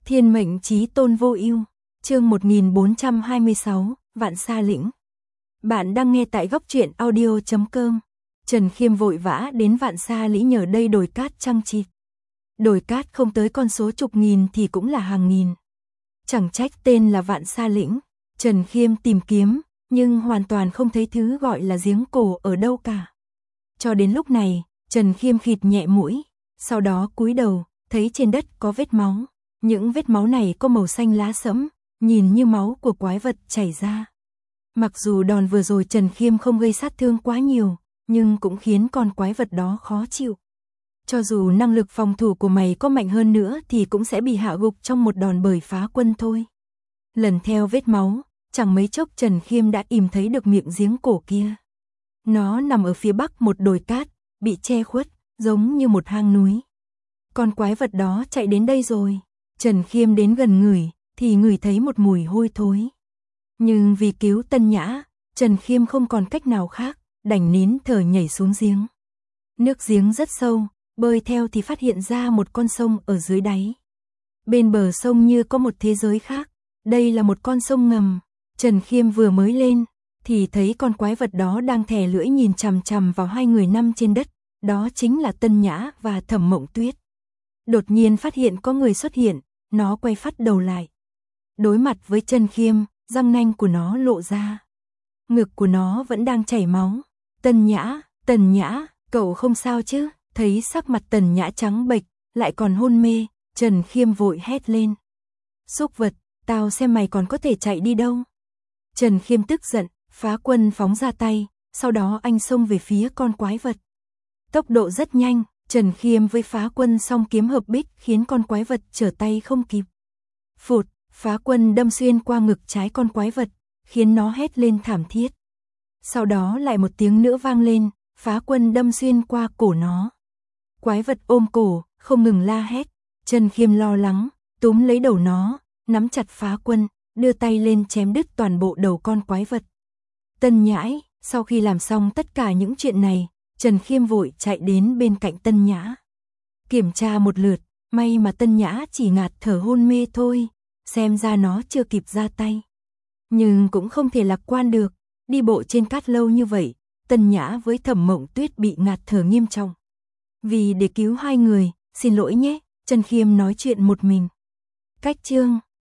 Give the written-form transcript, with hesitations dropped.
Thiên mệnh chí tôn vô ưu, chương 1426, Vạn Sa Lĩnh. Bạn đang nghe tại góc truyện audio.com. Trần Khiêm vội vã đến Vạn Sa Lĩnh nhờ đây đồi cát chăng chịt. Đồi cát không tới con số chục nghìn thì cũng là hàng nghìn. Chẳng trách tên là Vạn Sa Lĩnh. Trần Khiêm tìm kiếm, nhưng hoàn toàn không thấy thứ gọi là giếng cổ ở đâu cả. Cho đến lúc này, Trần Khiêm khịt nhẹ mũi, sau đó cúi đầu, thấy trên đất có vết máu. Những vết máu này có màu xanh lá sẫm, nhìn như máu của quái vật chảy ra. Mặc dù đòn vừa rồi Trần Khiêm không gây sát thương quá nhiều, nhưng cũng khiến con quái vật đó khó chịu. Cho dù năng lực phòng thủ của mày có mạnh hơn nữa thì cũng sẽ bị hạ gục trong một đòn bởi phá quân thôi. Lần theo vết máu, chẳng mấy chốc Trần Khiêm đã ìm thấy được miệng giếng cổ kia. Nó nằm ở phía bắc một đồi cát, bị che khuất, giống như một hang núi. Con quái vật đó chạy đến đây rồi. Trần Khiêm đến gần ngửi, thì ngửi thấy một mùi hôi thối. Nhưng vì cứu Tân Nhã, Trần Khiêm không còn cách nào khác, đành nín thở nhảy xuống giếng. Nước giếng rất sâu, bơi theo thì phát hiện ra một con sông ở dưới đáy. Bên bờ sông như có một thế giới khác, đây là một con sông ngầm. Trần Khiêm vừa mới lên, thì thấy con quái vật đó đang thè lưỡi nhìn chằm chằm vào hai người nằm trên đất, đó chính là Tân Nhã và Thẩm Mộng Tuyết. Đột nhiên phát hiện có người xuất hiện, nó quay phắt đầu lại. Đối mặt với Trần Khiêm, răng nanh của nó lộ ra. Ngực của nó vẫn đang chảy máu. Tần Nhã, cậu không sao chứ? Thấy sắc mặt Tần Nhã trắng bệch, lại còn hôn mê, Trần Khiêm vội hét lên. Súc vật, tao xem mày còn có thể chạy đi đâu. Trần Khiêm tức giận, phá quân phóng ra tay, sau đó anh xông về phía con quái vật. Tốc độ rất nhanh, Trần Khiêm với phá quân song kiếm hợp bích khiến con quái vật trở tay không kịp. Phụt, phá quân đâm xuyên qua ngực trái con quái vật, khiến nó hét lên thảm thiết. Sau đó lại một tiếng nữa vang lên, phá quân đâm xuyên qua cổ nó. Quái vật ôm cổ, không ngừng la hét. Trần Khiêm lo lắng, túm lấy đầu nó, nắm chặt phá quân, đưa tay lên chém đứt toàn bộ đầu con quái vật. Tân Nhãi, sau khi làm xong tất cả những chuyện này, Trần Khiêm vội chạy đến bên cạnh Tân Nhã. Kiểm tra một lượt, may mà Tân Nhã chỉ ngạt thở hôn mê thôi, xem ra nó chưa kịp ra tay. Nhưng cũng không thể lạc quan được, đi bộ trên cát lâu như vậy, Tân Nhã với Thẩm Mộng Tuyết bị ngạt thở nghiêm trọng. Vì để cứu hai người, xin lỗi nhé, Trần Khiêm nói chuyện một mình. Cách chương